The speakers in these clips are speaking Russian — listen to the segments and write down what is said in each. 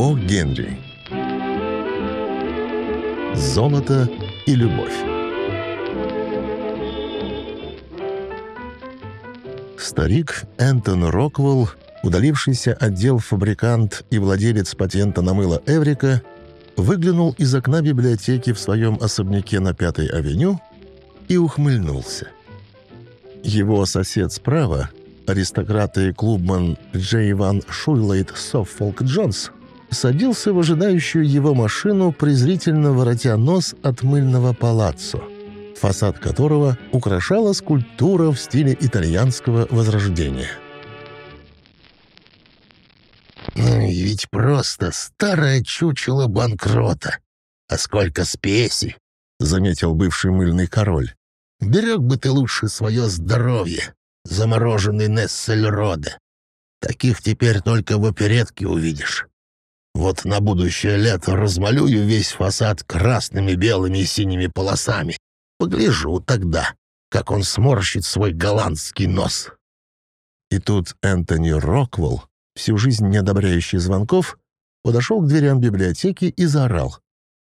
О. Генри. Золото и любовь. Старик Энтон Роквелл, удалившийся отдел-фабрикант и владелец патента на мыло Эврика, выглянул из окна библиотеки в своем особняке на 5-й авеню и ухмыльнулся. Его сосед справа, аристократ и клубман Джей Ван Шуйлейт Соффолк Джонс, садился в ожидающую его машину, презрительно воротя нос от мыльного палаццо, фасад которого украшала скульптура в стиле итальянского возрождения. «Ведь просто старое чучело банкрота. А сколько спеси!» — заметил бывший мыльный король. «Берег бы ты лучше свое здоровье, замороженный Нессельроде. Таких теперь только в оперетке увидишь. Вот на будущее лето размалюю весь фасад красными, белыми и синими полосами. Погляжу тогда, как он сморщит свой голландский нос». И тут Энтони Роквелл, всю жизнь не одобряющий звонков, подошел к дверям библиотеки и заорал: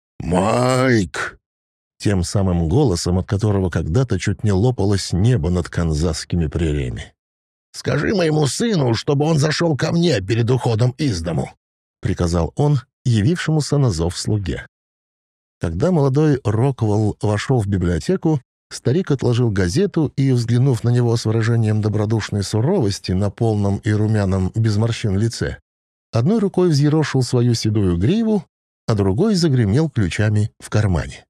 «Майк!» тем самым голосом, от которого когда-то чуть не лопалось небо над канзасскими прериями. «Скажи моему сыну, чтобы он зашел ко мне перед уходом из дому», — приказал он явившемуся на зов слуге. Когда молодой Роквелл вошел в библиотеку, старик отложил газету и, взглянув на него с выражением добродушной суровости на полном и румяном без морщин лице, одной рукой взъерошил свою седую гриву, а другой загремел ключами в кармане.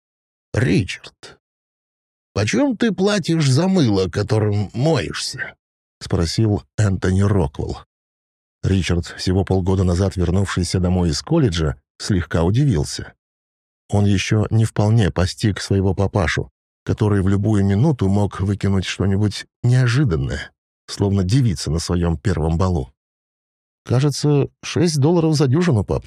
«Ричард, почем ты платишь за мыло, которым моешься?» — спросил Энтони Роквелл. Ричард, всего полгода назад вернувшийся домой из колледжа, слегка удивился. Он еще не вполне постиг своего папашу, который в любую минуту мог выкинуть что-нибудь неожиданное, словно девица на своем первом балу. «Кажется, $6 за дюжину, пап».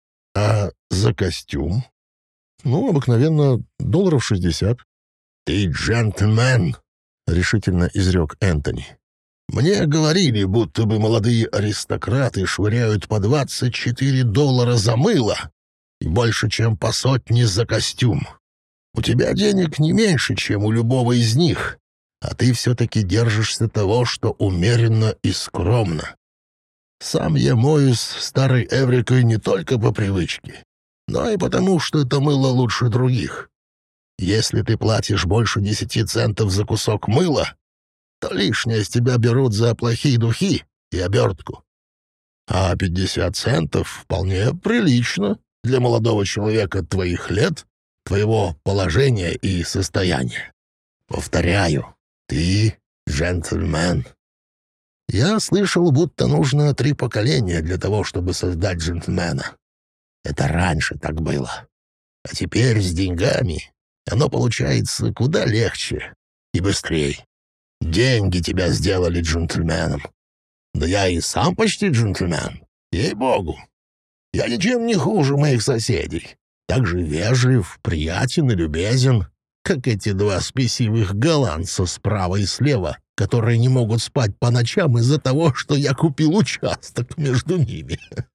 «А за костюм?» «Обыкновенно $60». «Ты джентльмен», — решительно изрек Энтони. «Мне говорили, будто бы молодые аристократы швыряют по $24 за мыло и больше, чем по 100 за костюм. У тебя денег не меньше, чем у любого из них, а ты все-таки держишься того, что умеренно и скромно. Сам я моюсь старой Эврикой не только по привычке, но и потому, что это мыло лучше других. Если ты платишь больше 10 центов за кусок мыла, то лишнее с тебя берут за плохие духи и обертку. А 50 центов вполне прилично для молодого человека твоих лет, твоего положения и состояния. Повторяю, ты джентльмен. Я слышал, будто нужно 3 поколения для того, чтобы создать джентльмена. Это раньше так было. А теперь с деньгами оно получается куда легче и быстрее. Деньги тебя сделали джентльменом. Да я и сам почти джентльмен, ей-богу. Я ничем не хуже моих соседей. Так же вежлив, приятен и любезен, как эти 2 спесивых голландца справа и слева, которые не могут спать по ночам из-за того, что я купил участок между ними.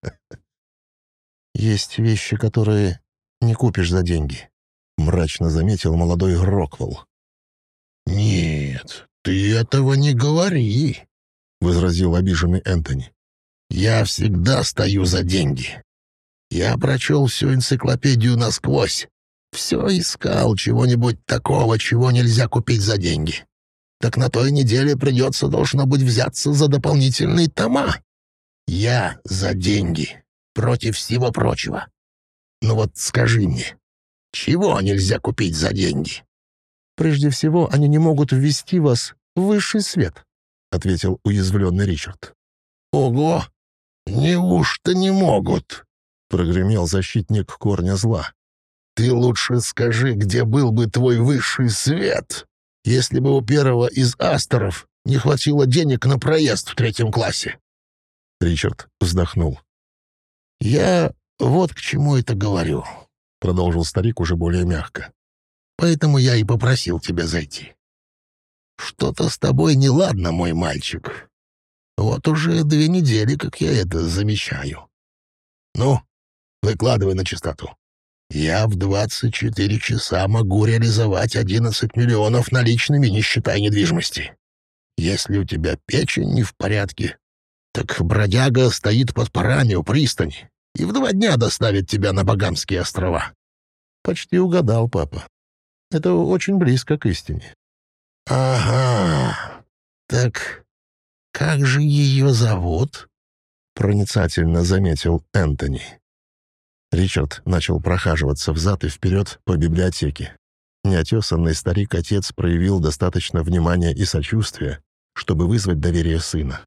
«Есть вещи, которые не купишь за деньги», — мрачно заметил молодой Роквелл. «Нет, ты этого не говори», — возразил обиженный Энтони. «Я всегда стою за деньги. Я прочел всю энциклопедию насквозь. Все искал чего-нибудь такого, чего нельзя купить за деньги. Так на той неделе придется, должно быть, взяться за дополнительные тома. Я за деньги, против всего прочего. Ну вот скажи мне, чего нельзя купить за деньги?» «Прежде всего, они не могут ввести вас в высший свет», — ответил уязвленный Ричард. «Ого! Неужто не могут?» — прогремел защитник корня зла. «Ты лучше скажи, где был бы твой высший свет, если бы у первого из Асторов не хватило денег на проезд в 3 классе». Ричард вздохнул. «Я вот к чему это говорю», — продолжил старик уже более мягко. «Поэтому я и попросил тебя зайти. Что-то с тобой неладно, мой мальчик. Вот уже 2 недели, как я это замечаю. Ну, выкладывай на чистоту. Я в 24 часа могу реализовать 11 миллионов наличными, не считая недвижимости. Если у тебя печень не в порядке, так бродяга стоит под парами у пристани и в 2 дня доставит тебя на Багамские острова». Почти угадал, папа. Это очень близко к истине. «Ага. Так как же ее зовут?» — проницательно заметил Энтони. Ричард начал прохаживаться взад и вперед по библиотеке. Неотесанный старик-отец проявил достаточно внимания и сочувствия, чтобы вызвать доверие сына.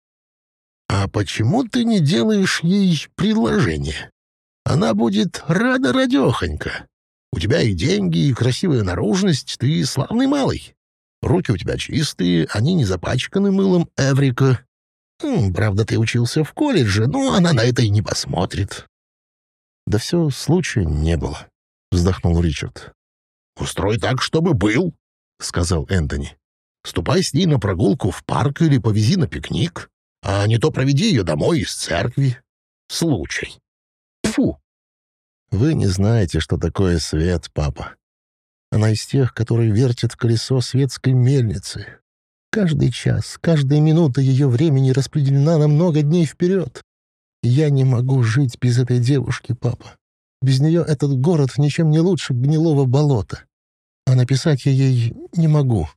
«А почему ты не делаешь ей предложение? Она будет рада-радехонька. У тебя и деньги, и красивая наружность, ты славный малый. Руки у тебя чистые, они не запачканы мылом Эврика. Правда, ты учился в колледже, но она на это и не посмотрит». «Да все случая не было», — вздохнул Ричард. «Устрой так, чтобы был», — сказал Энтони. «Ступай с ней на прогулку в парк или повези на пикник, а не то проведи ее домой из церкви. Случай. Фу!» «Вы не знаете, что такое свет, папа. Она из тех, которые вертят колесо светской мельницы. Каждый час, каждая минута ее времени распределена на много дней вперед. Я не могу жить без этой девушки, папа. Без нее этот город ничем не лучше гнилого болота. А написать я ей не могу.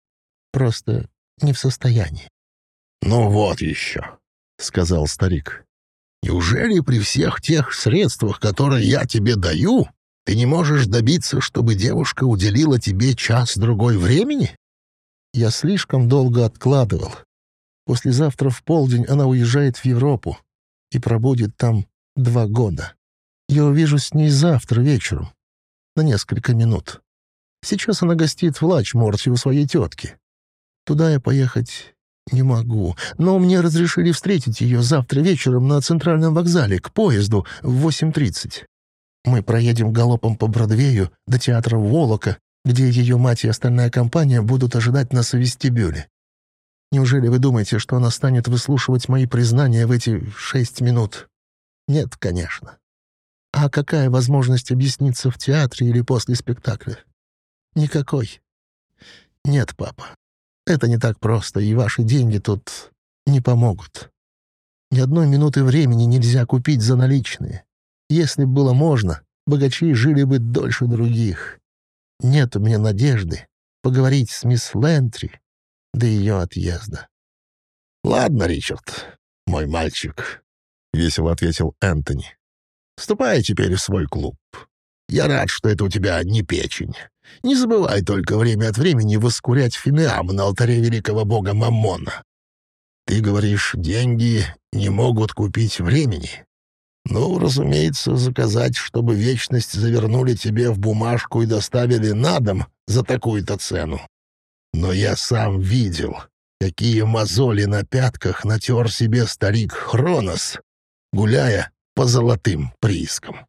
Просто не в состоянии». «Ну вот еще», — сказал старик. «Неужели при всех тех средствах, которые я тебе даю, ты не можешь добиться, чтобы девушка уделила тебе час-другой времени?» «Я слишком долго откладывал. Послезавтра в полдень она уезжает в Европу и пробудет там 2 года. Я увижусь с ней завтра вечером, на несколько минут. Сейчас она гостит в Лачморте у своей тетки. Туда я поехать не могу, но мне разрешили встретить ее завтра вечером на центральном вокзале к поезду в 8:30. Мы проедем галопом по Бродвею до театра Волока, где ее мать и остальная компания будут ожидать нас в вестибюле. Неужели вы думаете, что она станет выслушивать мои признания в эти 6 минут? Нет, конечно. А какая возможность объясниться в театре или после спектакля? Никакой. Нет, папа. Это не так просто, и ваши деньги тут не помогут. Ни одной минуты времени нельзя купить за наличные. Если бы было можно, богачи жили бы дольше других. Нет у меня надежды поговорить с мисс Лентри до ее отъезда». «Ладно, Ричард, мой мальчик», — весело ответил Энтони. «Ступай теперь в свой клуб. Я рад, что это у тебя не печень. Не забывай только время от времени воскурять фимиам на алтаре великого бога Маммона. Ты говоришь, деньги не могут купить времени. Ну, разумеется, заказать, чтобы вечность завернули тебе в бумажку и доставили на дом за такую-то цену. Но я сам видел, какие мозоли на пятках натер себе старик Хронос, гуляя по золотым приискам».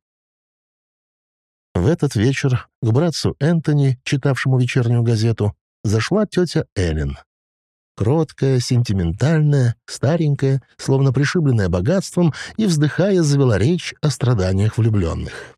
В этот вечер к братцу Энтони, читавшему вечернюю газету, зашла тетя Эллен. Кроткая, сентиментальная, старенькая, словно пришибленная богатством, и, вздыхая, завела речь о страданиях влюбленных.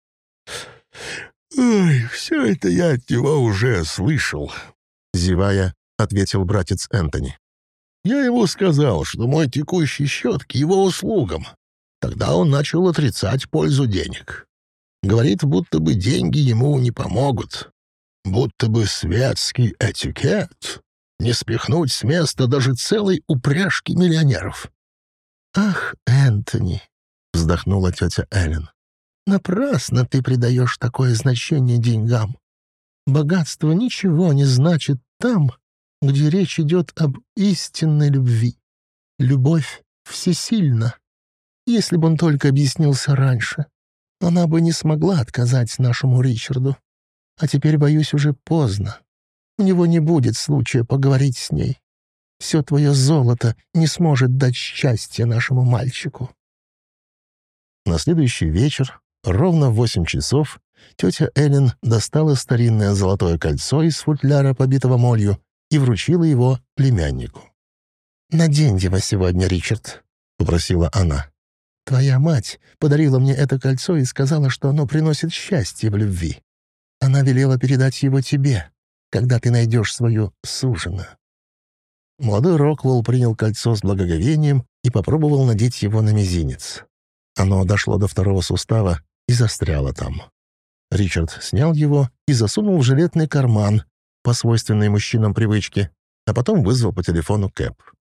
«Ой, все это я от него уже слышал», — зевая, ответил братец Энтони. «Я ему сказал, что мой текущий счет к его услугам. Тогда он начал отрицать пользу денег. Говорит, будто бы деньги ему не помогут. Будто бы светский этикет не спихнуть с места даже целой упряжки миллионеров». «Ах, Энтони», — вздохнула тетя Эллен, — «напрасно ты придаешь такое значение деньгам. Богатство ничего не значит там, где речь идет об истинной любви. Любовь всесильна. Если бы он только объяснился раньше, она бы не смогла отказать нашему Ричарду. А теперь, боюсь, уже поздно. У него не будет случая поговорить с ней. Все твое золото не сможет дать счастья нашему мальчику». На следующий вечер, ровно в 8 часов, тетя Эллен достала старинное золотое кольцо из футляра, побитого молью, и вручила его племяннику. «Надень его сегодня, Ричард», — попросила она. Твоя мать подарила мне это кольцо и сказала, что оно приносит счастье в любви. Она велела передать его тебе, когда ты найдешь свою суженую». Молодой Роквелл принял кольцо с благоговением и попробовал надеть его на мизинец. Оно дошло до второго сустава и застряло там. Ричард снял его и засунул в жилетный карман по свойственной мужчинам привычке, а потом вызвал по телефону кэб.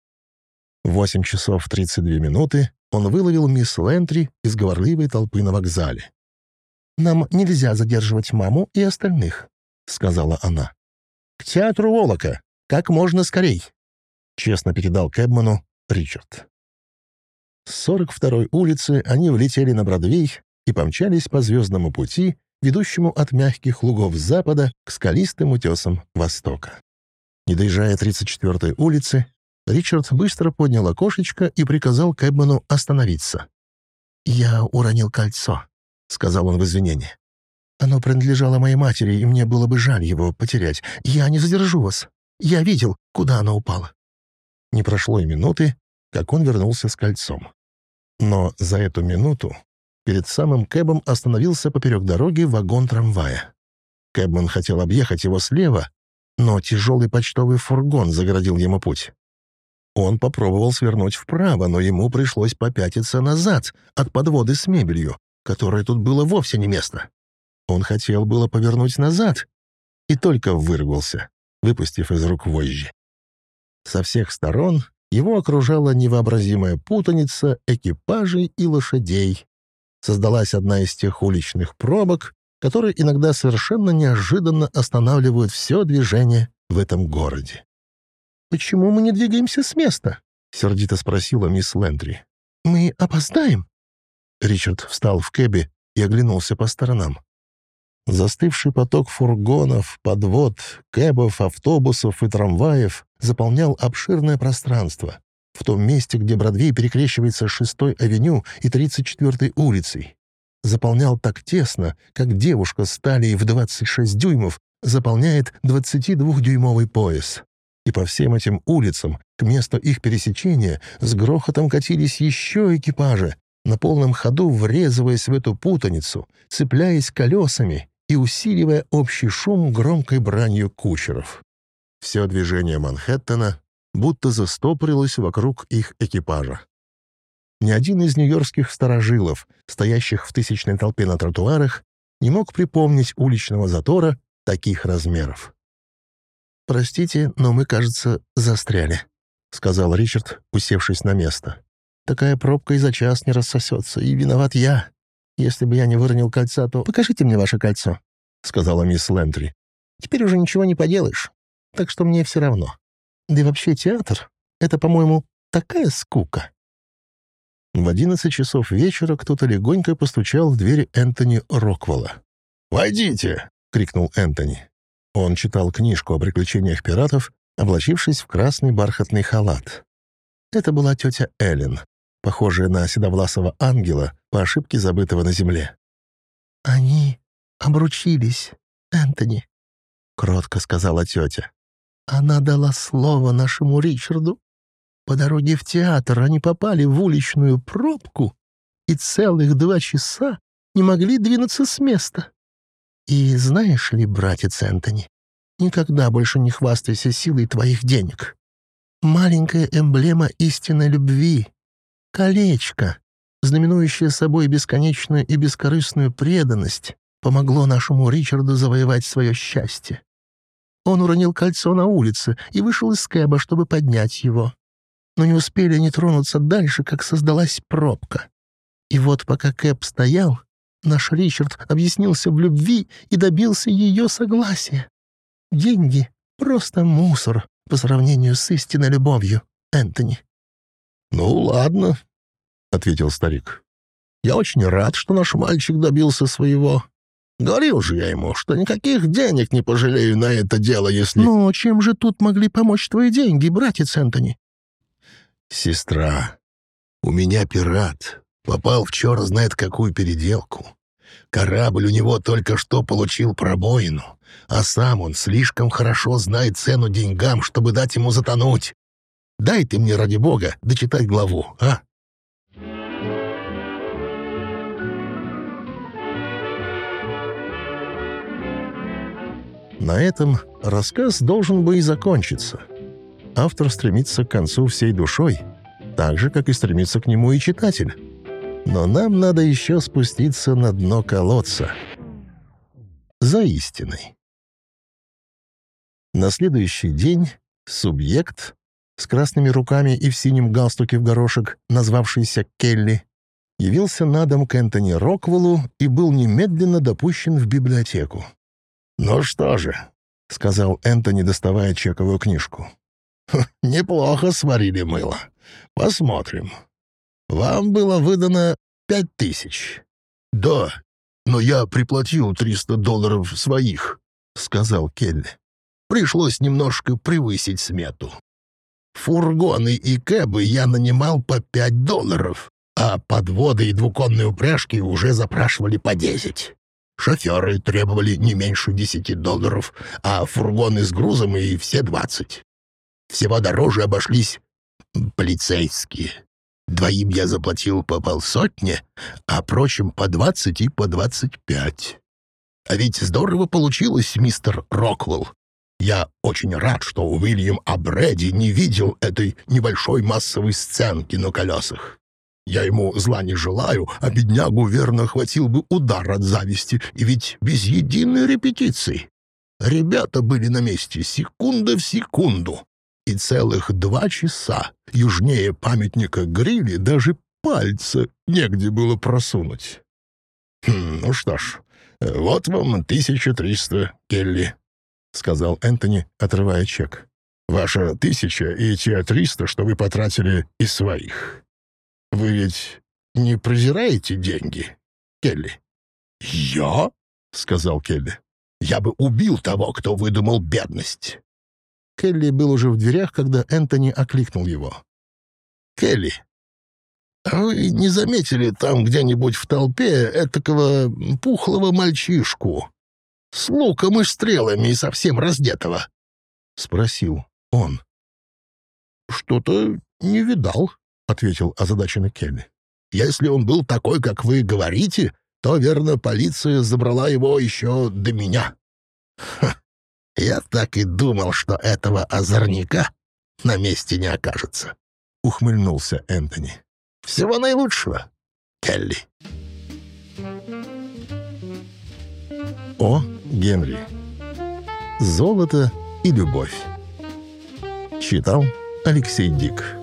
В 8 часов 32 минуты он выловил мисс Лентри из говорливой толпы на вокзале. «Нам нельзя задерживать маму и остальных», — сказала она. «К театру Волока, как можно скорей», — честно передал кэбману Ричард. С 42-й улицы они влетели на Бродвей и помчались по звездному пути, ведущему от мягких лугов запада к скалистым утесам востока. Не доезжая 34-й улицы, Ричард быстро поднял окошечко и приказал кэбману остановиться. «Я уронил кольцо», — сказал он в извинении. «Оно принадлежало моей матери, и мне было бы жаль его потерять. Я не задержу вас. Я видел, куда оно упало». Не прошло и минуты, как он вернулся с кольцом. Но за эту минуту перед самым кэбом остановился поперек дороги вагон трамвая. Кэбман хотел объехать его слева, но тяжелый почтовый фургон загородил ему путь. Он попробовал свернуть вправо, но ему пришлось попятиться назад от подводы с мебелью, которой тут было вовсе не место. Он хотел было повернуть назад и только выругался, выпустив из рук вожжи. Со всех сторон его окружала невообразимая путаница экипажей и лошадей. Создалась одна из тех уличных пробок, которые иногда совершенно неожиданно останавливают все движение в этом городе. «Почему мы не двигаемся с места?» — сердито спросила мисс Лентри. «Мы опоздаем?» Ричард встал в кэбе и оглянулся по сторонам. Застывший поток фургонов, подвод, кэбов, автобусов и трамваев заполнял обширное пространство в том месте, где Бродвей перекрещивается 6-й авеню и 34-й улицей. Заполнял так тесно, как девушка с талией в 26 дюймов заполняет 22-дюймовый пояс. И по всем этим улицам, к месту их пересечения, с грохотом катились еще экипажи, на полном ходу врезываясь в эту путаницу, цепляясь колесами и усиливая общий шум громкой бранью кучеров. Все движение Манхэттена будто застопорилось вокруг их экипажа. Ни один из нью-йоркских старожилов, стоящих в тысячной толпе на тротуарах, не мог припомнить уличного затора таких размеров. «Простите, но мы, кажется, застряли», — сказал Ричард, усевшись на место. «Такая пробка и за час не рассосется, и виноват я. Если бы я не выронил кольца, то покажите мне ваше кольцо», — сказала мисс Лентри. «Теперь уже ничего не поделаешь, так что мне все равно. Да и вообще театр — это, по-моему, такая скука». В 11 часов вечера кто-то легонько постучал в дверь Энтони Роквелла. «Войдите!» — крикнул Энтони. Он читал книжку о приключениях пиратов, облачившись в красный бархатный халат. Это была тетя Эллен, похожая на седовласого ангела, по ошибке забытого на земле. «Они обручились, Энтони», — кротко сказала тетя. «Она дала слово нашему Ричарду. По дороге в театр они попали в уличную пробку и целых 2 часа не могли двинуться с места. И знаешь ли, братец Энтони, никогда больше не хвастайся силой твоих денег. Маленькая эмблема истинной любви, колечко, знаменующее собой бесконечную и бескорыстную преданность, помогло нашему Ричарду завоевать свое счастье. Он уронил кольцо на улице и вышел из кэба, чтобы поднять его. Но не успели они тронуться дальше, как создалась пробка. И вот пока кэб стоял, наш Ричард объяснился в любви и добился ее согласия. Деньги — просто мусор по сравнению с истинной любовью, Энтони». «Ну, ладно», — ответил старик. «Я очень рад, что наш мальчик добился своего. Говорил же я ему, что никаких денег не пожалею на это дело, если...» «Но чем же тут могли помочь твои деньги, братец Энтони?» «Сестра, у меня пират. Попал в черт знает какую переделку. Корабль у него только что получил пробоину, а сам он слишком хорошо знает цену деньгам, чтобы дать ему затонуть. Дай ты мне, ради бога, дочитать главу, а?» На этом рассказ должен бы и закончиться. Автор стремится к концу всей душой, так же, как и стремится к нему и читатель. Но нам надо еще спуститься на дно колодца. За истиной. На следующий день субъект с красными руками и в синем галстуке в горошек, назвавшийся Келли, явился на дом к Энтони Роквеллу и был немедленно допущен в библиотеку. «Ну что же», — сказал Энтони, доставая чековую книжку. «Неплохо сварили мыло. Посмотрим. Вам было выдано 5000. «Да, но я приплатил $300 своих», — сказал Келли. «Пришлось немножко превысить смету. Фургоны и кэбы я нанимал по $5, а подводы и двуконные упряжки уже запрашивали по 10. Шоферы требовали не меньше $10, а фургоны с грузом и все 20. Всего дороже обошлись полицейские. 2 я заплатил по 500, а прочим по 20 и по 25. А ведь здорово получилось, мистер Роквелл. Я очень рад, что Уильям Абреди не видел этой небольшой массовой сценки на колесах. Я ему зла не желаю, а беднягу верно хватил бы удар от зависти, и ведь без единой репетиции. Ребята были на месте секунда в секунду, и целых 2 часа южнее памятника Грилли даже пальца негде было просунуть. «Ну что ж, вот вам 1300, Келли», — сказал Энтони, отрывая чек. «Ваша 1000 и те 300, что вы потратили из своих. Вы ведь не презираете деньги, Келли?» «Я?» — сказал Келли. «Я бы убил того, кто выдумал бедность». Келли был уже в дверях, когда Энтони окликнул его. «Келли, а вы не заметили там где-нибудь в толпе этакого пухлого мальчишку с луком и стрелами и совсем раздетого?» — спросил он. «Что-то не видал», — ответил озадаченный Келли. «Если он был такой, как вы говорите, то, верно, полиция забрала его еще до меня». «Ха, я так и думал, что этого озорника на месте не окажется», — ухмыльнулся Энтони. «Всего наилучшего, Келли». О. Генри. «Золото и любовь». Читал Алексей Дик.